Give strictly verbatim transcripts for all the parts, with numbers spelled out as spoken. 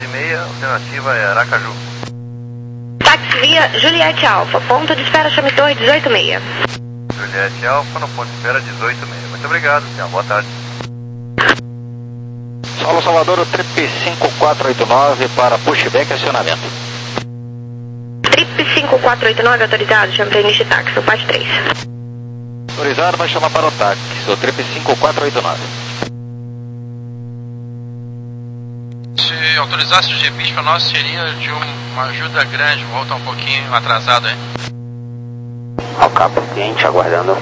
e meia, alternativa é Aracaju. Táxi via Juliette Alfa, ponto de espera Chame Torre dezoito e meia. Juliette Alfa no ponto de espera dezoito e meia. Muito obrigado, senhor. Boa tarde. Solo Salvador, o Trip cinco quatro oito nove para pushback e acionamento. Trip cinco quatro oito nove autorizado, chame para início de táxi, o P A S três. Autorizado, vai chamar para o táxi, o Trip cinco quatro oito nove. Se autorizasse o G P I S para nós, seria de uma ajuda grande, volta um pouquinho atrasado, hein? Ao cabo, cliente aguardando.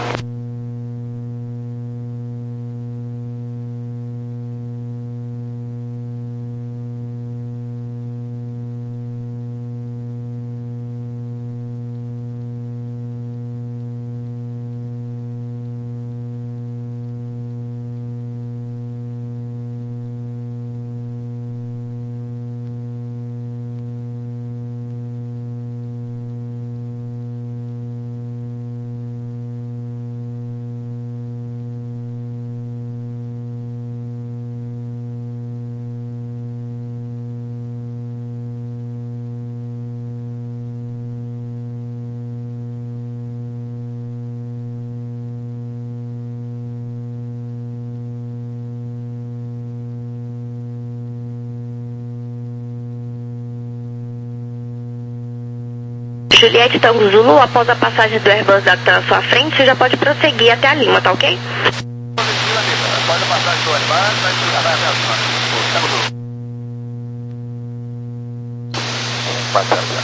Juliette Tango Zulu, após a passagem do Airbus da TAM à sua frente, você já pode prosseguir até a Lima, tá ok? Pode passar de Airbus, vai até a Lima. Tango Zulu. Passar já.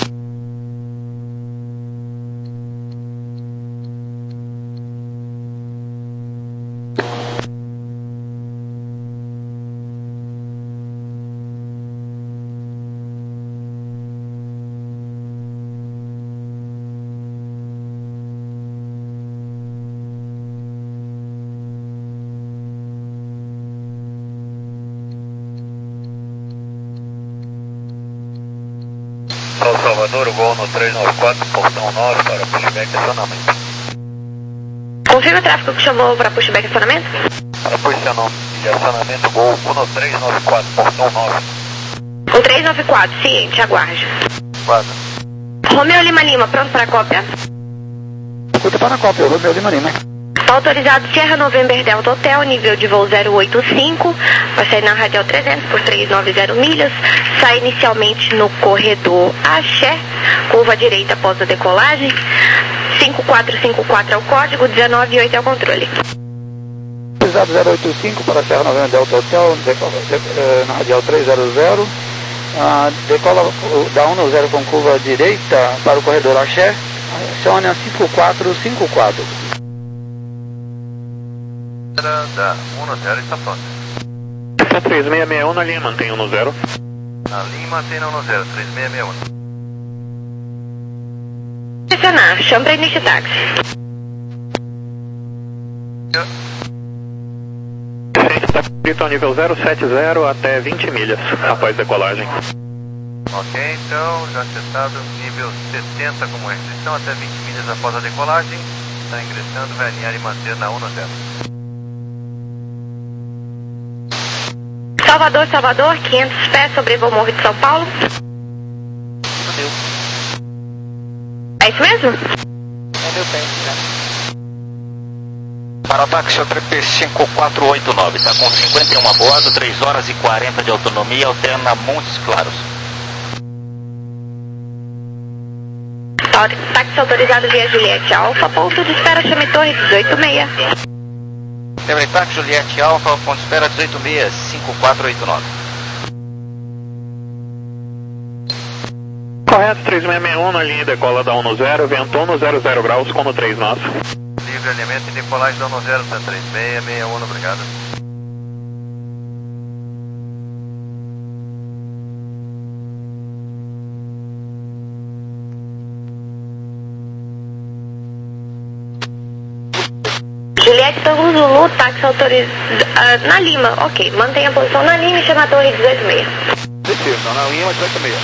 São Salvador, o gol no trezentos e noventa e quatro, portão nove para pushback e acionamento. Confirma o tráfego que chamou para pushback e acionamento? Para posicionamento e acionamento, gol no trezentos e noventa e quatro, portão nove. O trezentos e noventa e quatro, ciente, aguarde. Guarda. Romeu Lima Lima, pronto para a cópia? Escuta para a cópia, Romeu Lima Lima. Tá autorizado Sierra November Delta Hotel, nível de voo zero oito cinco, vai sair na Radial trezentos por trezentos e noventa milhas, sai inicialmente no corredor Axé, curva à direita após a decolagem, cinco quatro cinco quatro é o código, dezenove e oito é o controle. Autorizado zero oito cinco para Sierra November Delta Hotel, decola, de, uh, na Radial trezentos, uh, decola da um zero com curva à direita para o corredor Axé, aciona cinco quatro cinco quatro. Da um zero está pronta. três seis seis um na linha, mantém um zero. Na linha mantém um zero, três seis seis um. Pressionar, chama para início de táxi. Está escrito ao nível zero sete zero até vinte milhas após decolagem. Ok, então já acessado nível setenta como restrição até vinte milhas após a decolagem. Está ingressando, vai alinhar e manter na um zero. Salvador, Salvador, quinhentos pés, sobrevoo Morro de São Paulo. Meu. É isso mesmo? É meu pé, né? Para o táxi, o Trip cinco quatro oito nove, está com cinquenta e um a bordo, três horas e quarenta de autonomia, alterna Montes Claros. Táxi autorizado via Juliette Alfa, ponto de espera Chame Torre dezoito e meia. Tebre táxi Juliette Alfa, ponto de espera dezoito meia, cinco quatro oito nove. Correto, três seis seis um na linha decola da um zero, vento um zero zero graus, como três nós. Livre alinhamento e decolagem da um zero, tá três seis seis um, obrigado. Juliette Tango Zulu, táxi autorizado uh, na Lima, ok, mantenha a posição na Lima e chama a torre dezoito e meia. Não, na linha dezoito meia.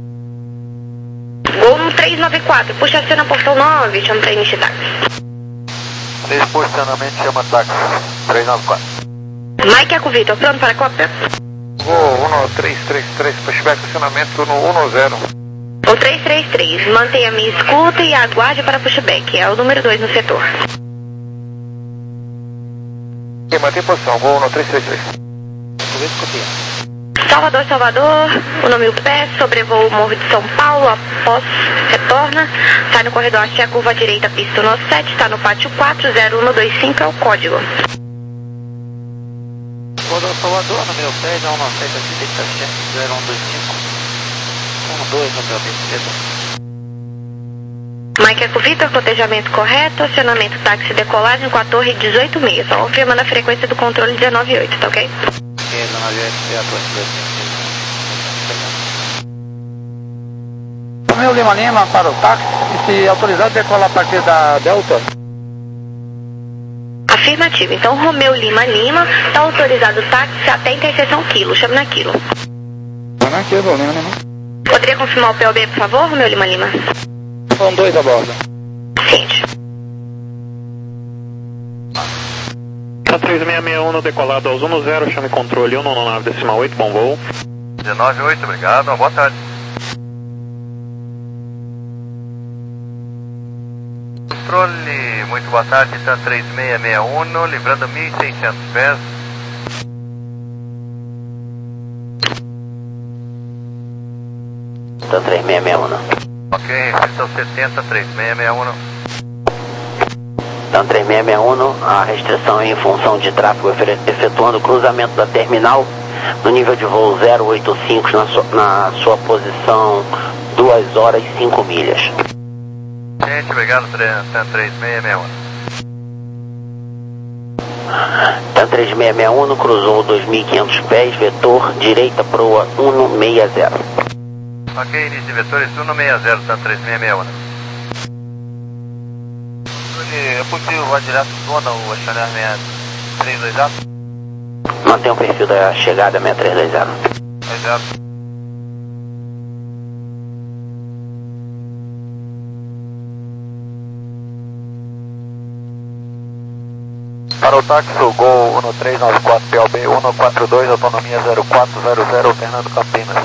Gol no trezentos e noventa e quatro, puxa a cena portão nove, chama para início de táxi. três posicionamento, chama táxi, trezentos e noventa e quatro. Mike Eco Vitor, pronto para a cópia? Voo um três três três, pushback, estacionamento no um zero. um três três três, mantenha minha escuta e aguarde para pushback, é o número dois no setor. Ok, mantém posição, voo um três três três. Salvador, Salvador, o nome U P E, sobrevoo o Morro de São Paulo, após retorna, sai no corredor Axé, curva direita, pista um sete, está no pátio quatro zero um dois cinco, é o código. Salvador, Salvador, no meu pé, já um sete, direita, Axé, zero um dois cinco, um dois no meu pé. Mike Eco Vitor, cotejamento correto, acionamento táxi decolagem com a torre dezoito seis, só confirmando a frequência do controle dezenove oito, tá ok? Romeu Lima Lima para o táxi, e se autorizado decolar a partir da Delta? Afirmativo, então Romeu Lima Lima, está autorizado o táxi até interseção Quilo, chame na Quilo. Não é Quilo, Lima Lima. Poderia confirmar o P O B, por favor, Romeu Lima Lima? São dois a bordo. Ciente. três seis seis um no decolado aos um zero, chame controle um nove decimal oito, bom voo. dezenove oito, obrigado, boa tarde. Controle, muito boa tarde, TAM três seis seis um, livrando mil e seiscentos pés. TAM três seis seis um. Ok, restrição setenta, três seis seis um. TAM três seis seis um, a restrição é em função de tráfego efetuando o cruzamento da terminal no nível de voo zero oito cinco na sua, na sua posição duas horas e cinco milhas. Gente, obrigado, TAM três seis seis um. TAM três seis seis um cruzou dois mil e quinhentos pés, vetor direita proa um seis zero. Ok, início de vetores um seis zero, TAM três seis seis um. É possível voar direto zona ou acionar seis três dois zero? Mantém o perfil da chegada seis três dois zero. dois zero. Para o táxi, o Gol um três nove quatro, P O B um quatro dois, autonomia zero quatro zero zero, Fernando Campinas.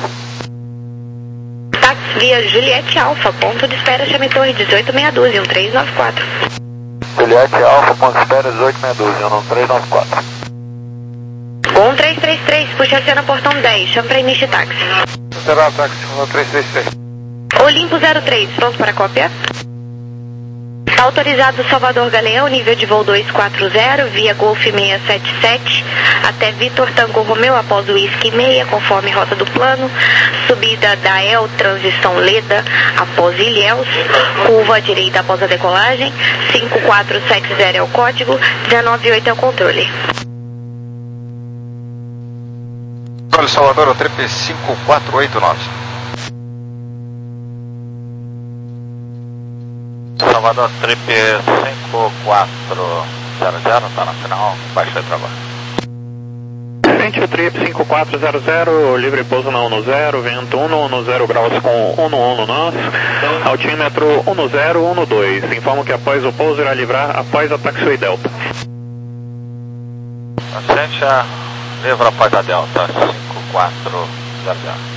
Táxi via Juliette Alfa, ponto de espera, chame torre dezoito seis dois, um três nove quatro. Juliette Alfa, ponto de espera dezoito seis dois, um três nove quatro. um três três três, puxa a cena portão dez, chame para início de táxi. Será táxi um três três três. Olimpo zero três, pronto para cópia? Está autorizado Salvador Galeão, nível de voo dois quatro zero, via Golf seis sete sete, até Vitor Tango Romeu, após o Whisky seis, conforme rota do plano, subida da El, transição Leda, após Ilhéus, curva à direita após a decolagem, cinco quatro sete zero é o código, dezenove oito é o controle. Olha, Salvador, o trip cinco quatro oito nove. Salvador, trip cinco quatro zero zero, está na final, baixa de trabalho. Frente o trip cinco quatro zero zero, livre pouso na um zero, vento um zero graus com um um nós, altímetro um zero um dois, informo que após o pouso irá livrar após a taxiway Delta. Ascente a livra após a Delta, cinco quatro zero zero.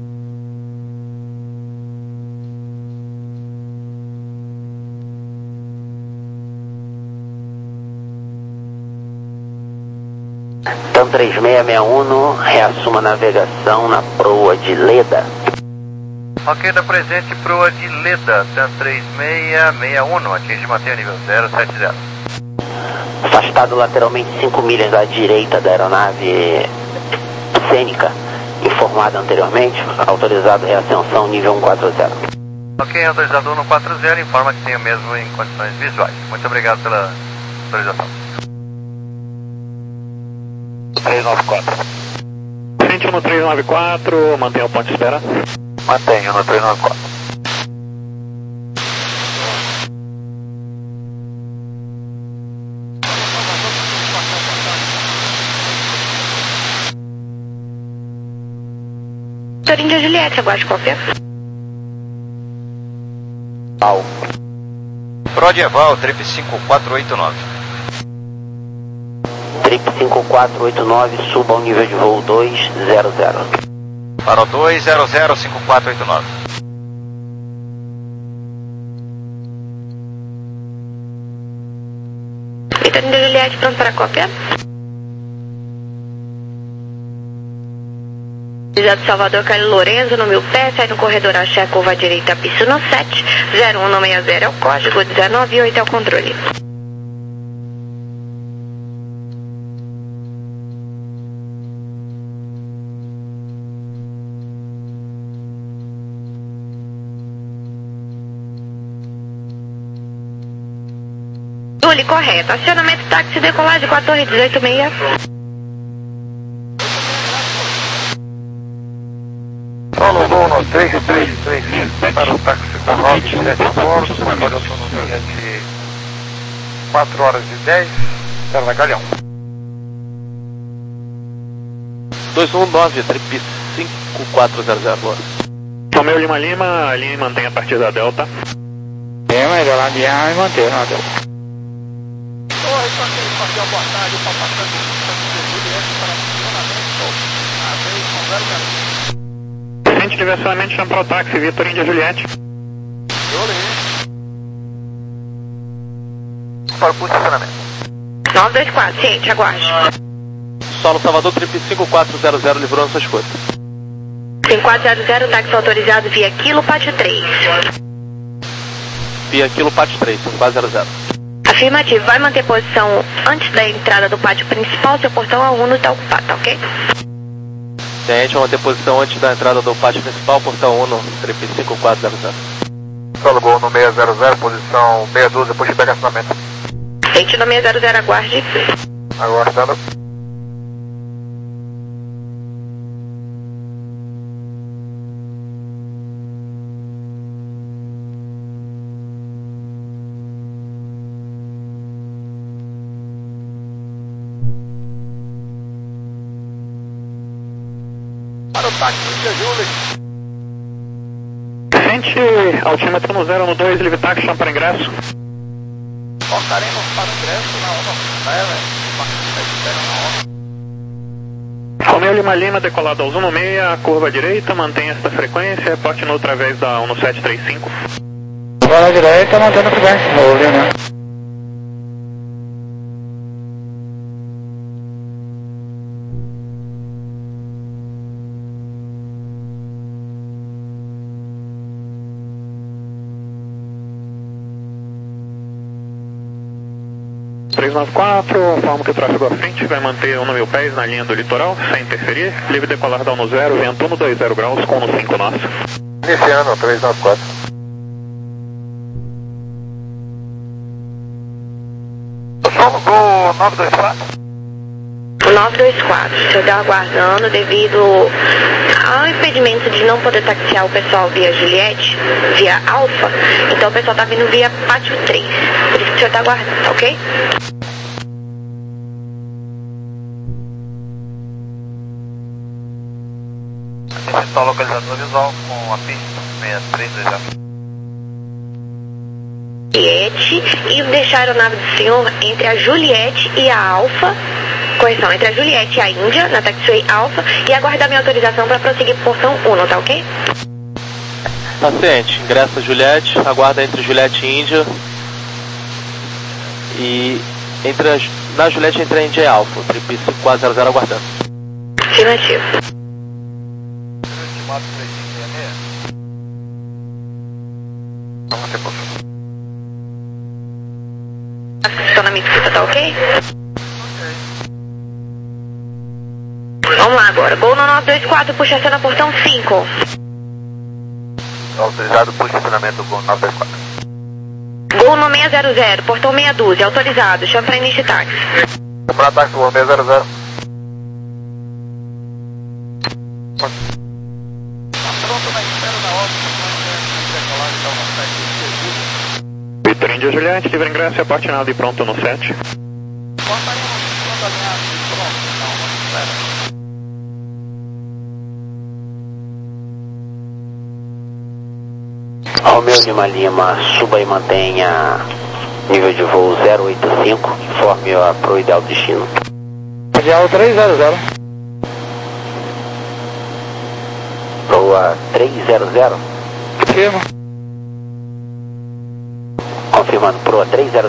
TAM três seis seis um, reassuma a navegação na proa de Leda. Ok, da presente proa de Leda, TAM três seis seis um, atinge e mantém o nível zero sete zero. Afastado lateralmente cinco milhas à direita da aeronave cênica, informado anteriormente, autorizado reascensão nível cento e quarenta. Ok, autorizado cento e quarenta, informa que tem o mesmo em condições visuais. Muito obrigado pela autorização. três nove quatro. Frente um três nove quatro, mantenha o ponto de espera. Mantenha no três nove quatro. Torinho Juliette, aguarde cópia. Al. Prodieval, trip cinco quatro oito nove. Trip cinco quatro oito nove, suba ao nível de voo dois zero zero. Para o dois zero zero cinco quatro oito nove. Vitorino de Juliette, pronto para cópia. Cidade Salvador, Carlos Lorenzo, no meu pé, sai no corredor Axé, curva à direita, piso no sete, zero um seis zero é o código, dezenove oito é o controle. Julie, correto. Acionamento táxi, decolagem com a torre dezoito seis. Solo Gol no três três três para o táxi com nove sete bordos, agora eu estou no dia de quatro horas e dez, Serra Galhão. dois um nove, Trip cinco quatro zero zero, boa. Romeu Lima Lima, a linha mantém a partir da Delta. É, mas ela linha e mantém na Delta. Torre, só que ele fazia a abordagem para passar de Juliette para funcionamento, a vez com zero zero. Frente de versionamento, chama para o táxi, Vitorino de Juliette. Para o posicionamento. nove dois quatro, ciente, aguarde. Solo Salvador, Trip cinco quatro zero zero, livrou na sua escuta. cinco quatro zero zero, táxi autorizado via Kilo Pátio três. Via Kilo Pátio três, cinco quatro zero zero. Afirmativo, vai manter posição antes da entrada do pátio principal, seu portão A um não está ocupado, tá ok? Ciente, vamos ter posição antes da entrada do pátio principal, portão um no Trip cinco quatro zero zero. Solo Gol no seis zero zero, posição seis doze, depois de pegar acionamento. Ciente no seis zero zero, aguarde. Aguardando. Para o táxi de Julie. Frente, altímetro no zero no dois, livre táxi, chama para ingresso. Voltaremos para o ingresso na hora. Romeu Lima Lima, decolado ao um no seis, curva à direita, mantém esta frequência, reporte no através da um no sete três cinco. Agora à direita, mantendo a frequência, no linha. três nove quatro, informo que o tráfego à frente vai manter um mil pés na linha do litoral, sem interferir. Livre decolar da um no zero, vento um dois zero graus, com no cinco nosso. Iniciando, três nove quatro. Solo Gol nove dois quatro. nove dois quatro, o senhor está aguardando devido ao impedimento de não poder taxiar o pessoal via Juliette, via Alfa, então o pessoal está vindo via Pátio três, por isso que o senhor está aguardando, tá ok? Está localizador visual com a pista seis três dois zero. Juliette, e deixar a aeronave do senhor entre a Juliette e a Alfa, correção, entre a Juliette e a Índia, na taxiway Alfa, e aguardar minha autorização para prosseguir por portão um, tá ok? Paciente, ingressa Juliette, aguarda entre Juliette e Índia. E entre a, na Juliette entre a Índia e Alfa, Trip cinco quatro zero zero aguardando. Afirmativo. Estimado três cinco seis seis. Vamos ter posição. Estou na minha escuta, tá ok? Vamos lá agora. Gol no nove dois quatro, puxa cena portão cinco. Autorizado por estacionamento com nove dois quatro. Gol no seis zero zero, portão meia dúzia, autorizado. Chama para início de táxi. Para táxi com seis zero zero. Pronto na espera da ordem. Vitorino de Juliette, livre ingresso e aporte nada e pronto no sete. Voltaremos pronto alinhado e pronto. Não, não espera. Romeu Lima Lima, suba e mantenha nível de voo zero oito cinco, informe para o ideal destino. radial trezentos. Proa trezentos. Confirma. Confirmando, Proa trezentos.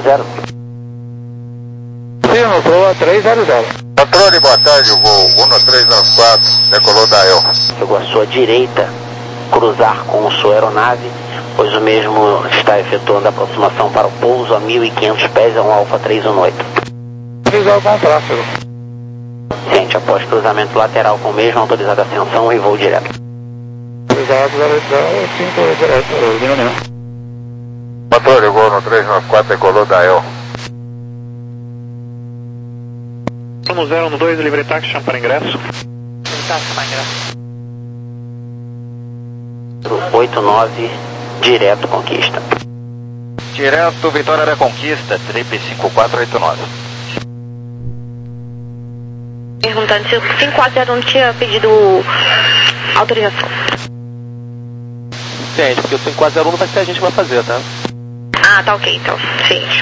Confirma, Proa trezentos. Controle, boa tarde, o voo um três nove quatro, decolou da E L. Chegou à sua direita, cruzar com sua aeronave, pois o mesmo está efetuando a aproximação para o pouso a mil e quinhentos pés, é um Alfa trezentos e oito. Visual com tráfego. Ciente, após cruzamento lateral com o mesmo, autorizada ascensão e voo direto. Autorizado cinco direto, linha nenhuma. Controle, voo um três nove quatro, decolou da E L. um zero um dois, livre táxi, chama para ingresso. Táxi para ingresso. oito nove, direto Conquista. Direto, Vitória da Conquista, trip cinco quatro oito nove. Perguntando se o cinco quatro zero um tinha pedido autorização. Ciente, porque o cinco quatro zero um não vai ser a gente que vai fazer, tá? Ah, tá ok, então. Ciente.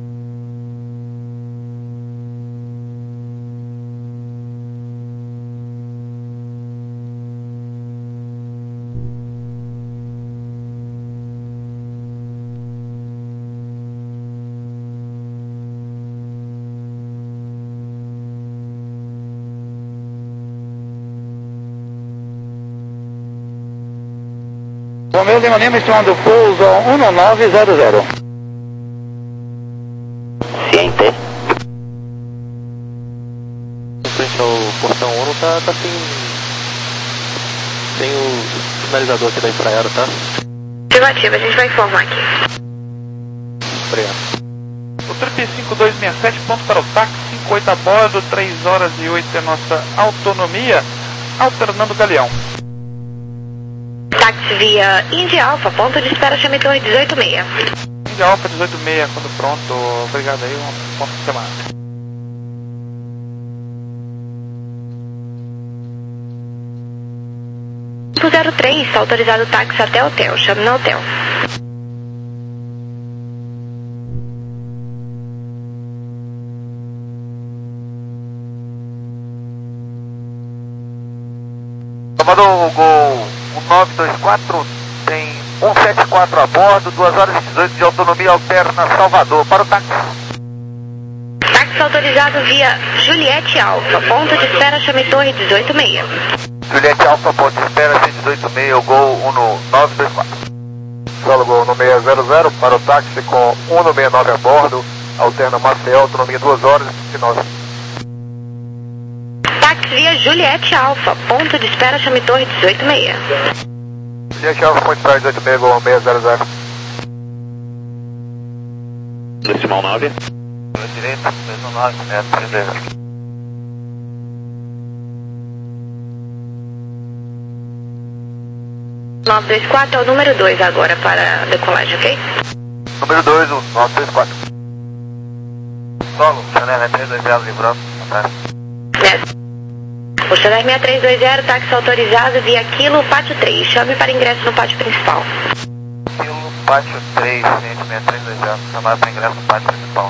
Romeu Lima Lima, estimando pouso um nove zero zero. Ciente. Em frente ao portão um tá, tá sem... sem o sinalizador aqui da Infraero, tá? Afirmativa, a gente vai informar aqui. Obrigado. O trip cinco dois seis sete, ponto para o táxi, cinco oito a bordo, três horas e oito é nossa autonomia, alternando galeão. Táxi via Indy Alpha, ponto de espera, chame Torre dezoito seis. Indy Alpha dezoito seis, quando pronto, obrigado aí, um ponto de semana. cinco zero três, autorizado o táxi até hotel, chame no hotel. Comandou o Gol um nove dois quatro, tem um sete quatro a bordo, duas horas e dezoito de autonomia alterna Salvador, para o táxi. Táxi autorizado via Juliette Alpha, ponto de espera, chame Torre dezoito seis. Juliette Alfa, ponto de espera, cento e dezoito seis, o Gol um nove dois quatro. Solo Gol um seis zero zero, para o táxi com um seis nove a bordo, alterna Maceió, autonomia duas horas e nove. Táxi via Juliette Alpha, ponto de espera, chame Torre dezoito seis. Juliette Alfa, ponto de espera, dezoito seis, Gol seis zero zero. Decimal nove. Direito, decimal nove, é, três. nove dois quatro é o número dois agora para decolagem, ok? Número dois, o nove dois quatro. Solo, Chanel três dois zero, livrando, atrás. O Chanel seis três dois zero, táxi autorizado via Quilo Pátio três, chame para ingresso no pátio principal. Quilo Pátio três, seis três dois zero, chamado para ingresso no pátio principal.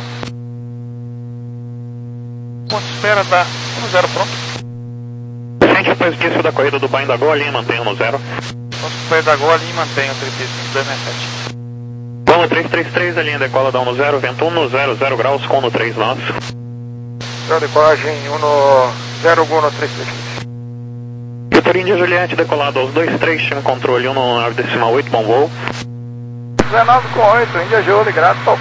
Ponto de espera da um zero, pronto. Gente, após início da corrida do Bain da Goa, linha mantenha no zero. Ponto de espera da Goa e mantém o trip cinco dois seis sete. Vamos três três três, a linha decola da um no zero, vento um zero zero graus com no três nove. Então, decolagem um no zero, Gol no três três três. Vitor Índia Juliette, decolado aos dois três, time controle um no nove decimal oito, bom voo. dezenove com oito, Índia Júlio, grato.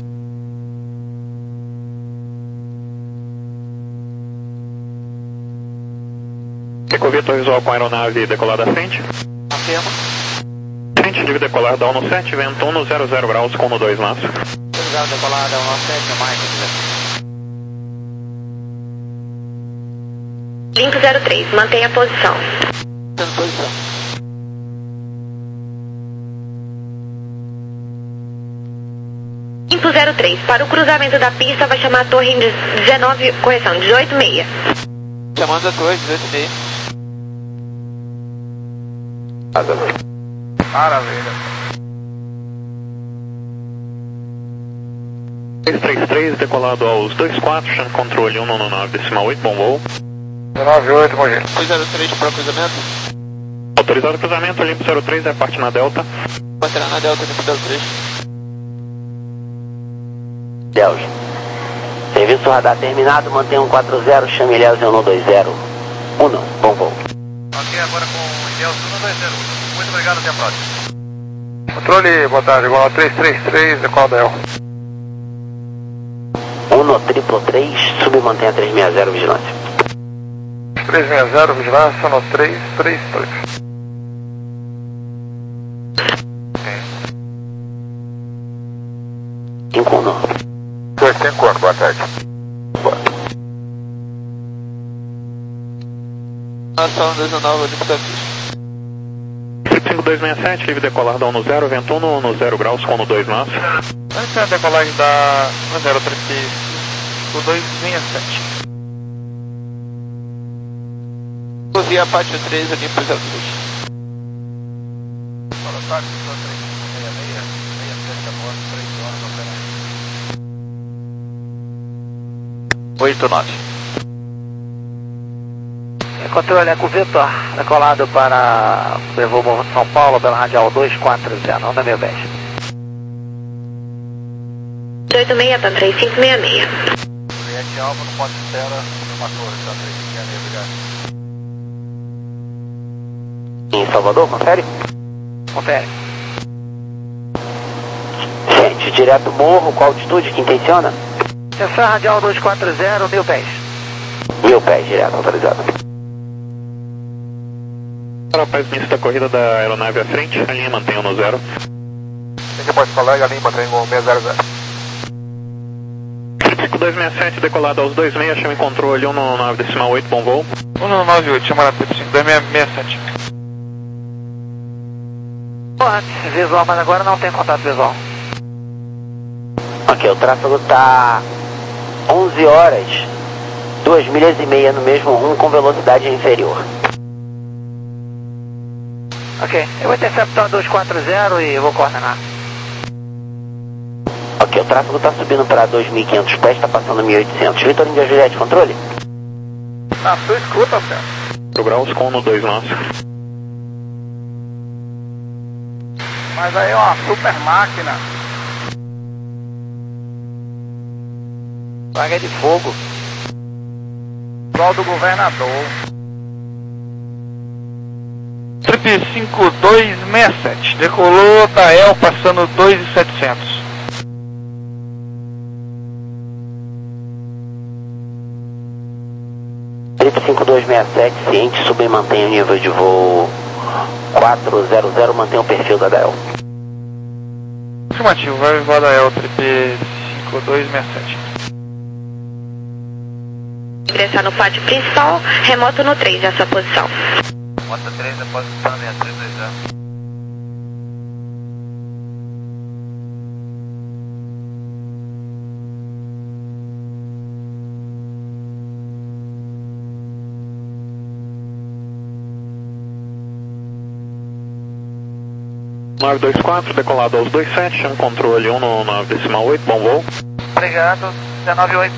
Ecovitor visual com aeronave decolada à frente. Afirma. Frente de decolar da um no sete, vento um zero zero graus com no dois nove. Autorizado decolar da um no sete, mais. cinco zero três, mantenha a posição. Posição. cinco zero três, para o cruzamento da pista vai chamar a torre dezenove, correção, dezoito seis. Chamando a torre dezoito seis. Maravilha. três três três, decolado aos dois quatro, chama controle um nove nove decimal oito, bom voo. nove oito, Mogi. dois zero três para cruzamento. Autorizado cruzamento, limpo zero três, é parte na Delta. Baterá na Delta, limpo zero três. Delta. Serviço radar terminado, mantenha um quatro zero, chame Ilhéus um dois zero. um, bom voo. Ok, agora com o Ilhéus um dois zero. Muito obrigado, até a próxima. Controle, boa tarde, igual a três três três, decola da El. um triplo três, submantenha três seis zero, vigilância. três seis zero, vigilância, no três três três. cinco um. dois cinco um, boa tarde. Boa. Ação dezenove, limpo zero três. cinco dois seis sete, livre decolar da um zero, vento um no zero graus com dois nós. Antes da decolagem da zero três cinco dois seis sete. Via Pátio três, limpo zero três. Fala, táxi, só três seis seis, seis sete a bordo, três horas operando. oito nove. Controle é com o Vitor, decolado para o voo Morro de São Paulo, pela radial dois quatro zero, onda meu beijo. oito seis para três cinco seis seis. Juliette Alfa no ponto de espera, uma torre, tá três cinco seis seis, obrigado. Em Salvador, confere? Confere. Gente, direto morro, qual altitude que intenciona? Atenção, radial dois quatro zero, mil pés. Mil pés, direto, autorizado. Para após o início da corrida da aeronave à frente, a linha mantém um no zero. Quem que pode falar e a linha mantém com seis zero zero. cinco dois seis sete, decolado aos dois seis, chama em controle um nove decimal oito, bom voo. um nove oito, chamada cinco dois seis sete. Antes visual, mas agora não tem contato visual. Ok, o tráfego está onze horas, duas milhas e meia no mesmo rumo com velocidade inferior. Ok, eu vou interceptar dois quatro zero e vou coordenar. Ok, o tráfego está subindo para dois mil e quinhentos pés, está passando mil e oitocentos. Vitor Índia Juliette, controle? Na sua escuta, Celso. quatro graus com um dois nós. Mas aí é uma super máquina. Vaga de fogo. Igual do governador. Trip cinco dois seis sete, decolou da El passando dois mil e setecentos. Trip cinco dois seis sete, ciente, sube e mantém o nível de voo quatro zero zero, mantém o perfil da D A E L. Afirmativo, vai voar da El, Trip cinco dois seis sete. Ingressar no pátio principal, remoto no três, essa posição. Rota três, após o posicionamento, três dois zero. nove dois quatro, decolado aos dois sete, chama controle um no nove decimal oito, bom voo. Obrigado, dezenove oito.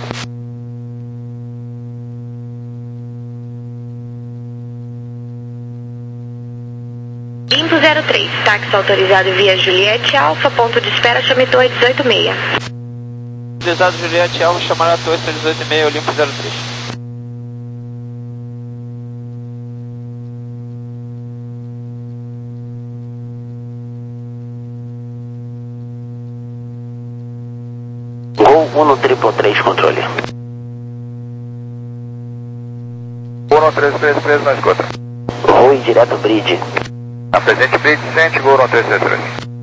Limpo zero três, táxi autorizado via Juliette Alfa, ponto de espera, chame Torre dezoito seis. Autorizado Juliette Alfa, chamar a Torre dezoito seis, limpo zero três. Gol um no triplo três, controle. um no três três três na escuta. Voe direto bridge. Apresente bridge, sente, gol no três três três.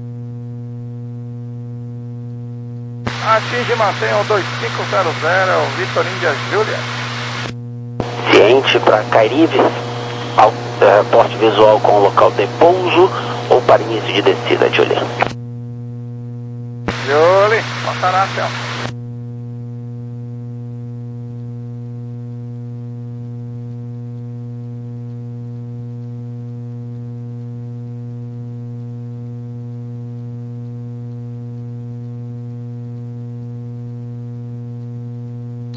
Atinge e mantenha o dois cinco zero zero, o Vitor Índia Júlia. Ciente para Cairives, ao, é, porte visual com o local de pouso ou para início de descida, Julia. Julie, passará, Celso.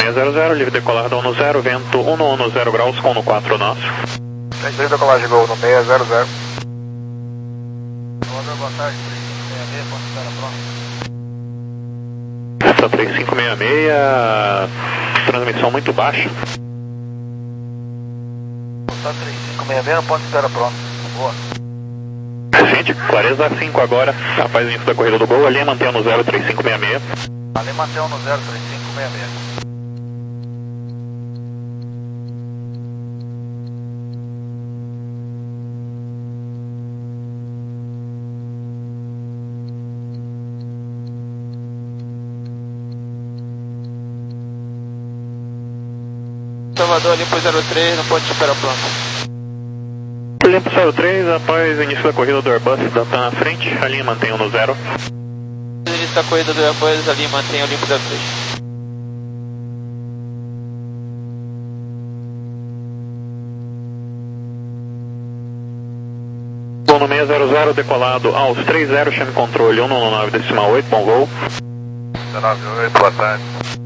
seis zero zero, livre decolar da um zero, vento um zero graus com um quatro nosso. Livre decolagem Gol no seis zero zero. Boa tarde, três cinco seis seis, ponto espera pronto. Essa três cinco seis seis, transmissão muito baixa. três cinco seis seis, ponto espera pronto. Boa. Gente, clareza cinco agora, após o início da corrida do Gol, a linha mantém no zero três cinco seis seis. A linha mantém no zero três cinco seis seis. Salvador, limpo zero três, não pode esperar pronto. Limpo zero três, após o início da corrida do Airbus da TAM à frente, a linha mantém no zero. No início da corrida do Airbus, a linha mantém o limpo zero três. Voo no seis zero zero, decolado aos três zero, chame controle um nove decimal oito, bom voo. um nove oito, boa tarde.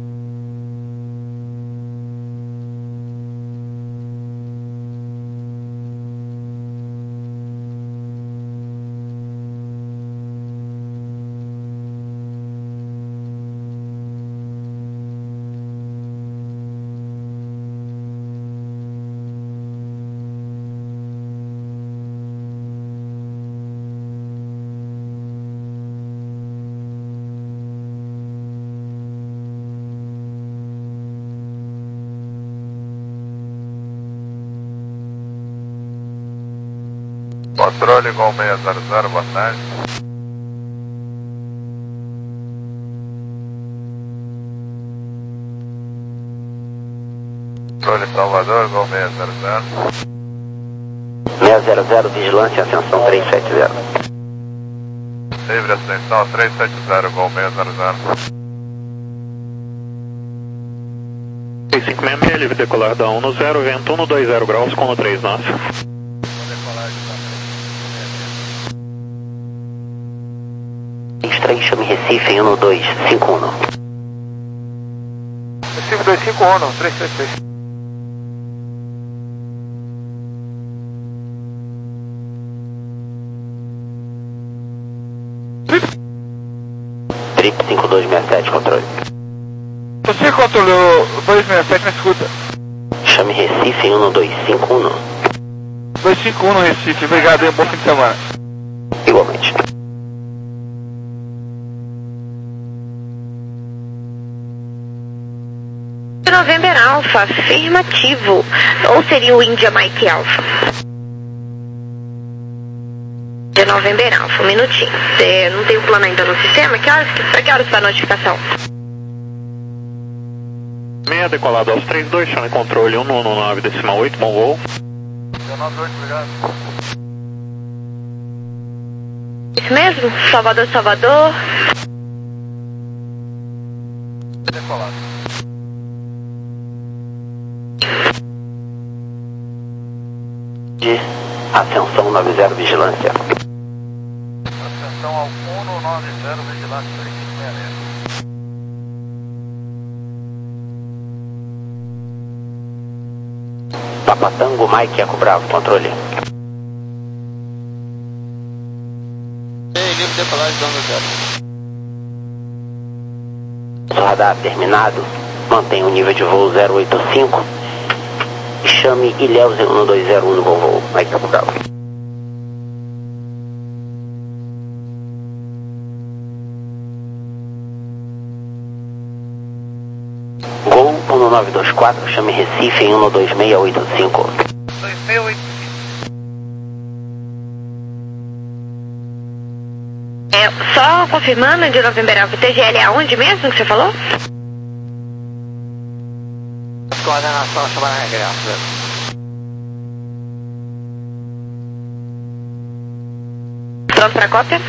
Controle Gol seis zero zero, boa tarde. Controle Salvador, Gol seis zero zero. seis zero zero, vigilância, ascensão três sete zero. Livre ascensão três sete zero, Gol seis zero zero. três cinco seis seis, livre decolar da um zero, vento um dois zero graus com três nosso. três, chame Recife em um dois cinco um. Recife dois cinco um, três três três. Trip cinco dois seis sete, controle. Você controlou dois seis sete, me escuta. Chame Recife em um dois cinco um. dois cinco um no Recife, obrigado e bom fim de semana. Igualmente. November Alpha, afirmativo. Ou seria o India Mike Alpha? De November Alpha, um minutinho. Cê não tem o plano ainda no sistema? Que horas, pra que horas está a notificação? Meia decolado aos três dois, chame controle um nove decimal oito, bom voo. um nove oito, obrigado. Isso mesmo? Salvador, Salvador. Decolado. De ascensão nove zero, vigilância. Ascensão ao um nove zero, vigilância três cinco seis seis. Papatango, Mike, Eco Bravo, controle. Ei, livre decolagem da um zero. Radar terminado, mantenha o nível de voo zero oito cinco. Chame Ilhéus em um dois zero um no bom voo, Mike Eco Bravo. Gol um nove dois quatro, chame Recife em um dois seis oito cinco. dois seis oito cinco. É, só confirmando, de November Alpha, T G L é aonde mesmo que você falou? Coordenação chamada regresso. Pronto para cópia?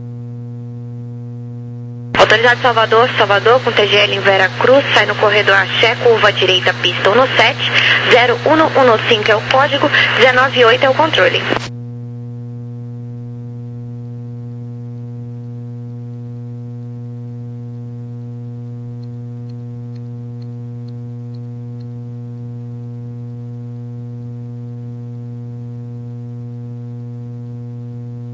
Autorizado Salvador, Salvador com T G L em Vera Cruz, sai no corredor Axé, curva direita, pista um sete, zero um um cinco é o código, dezenove oito é o controle.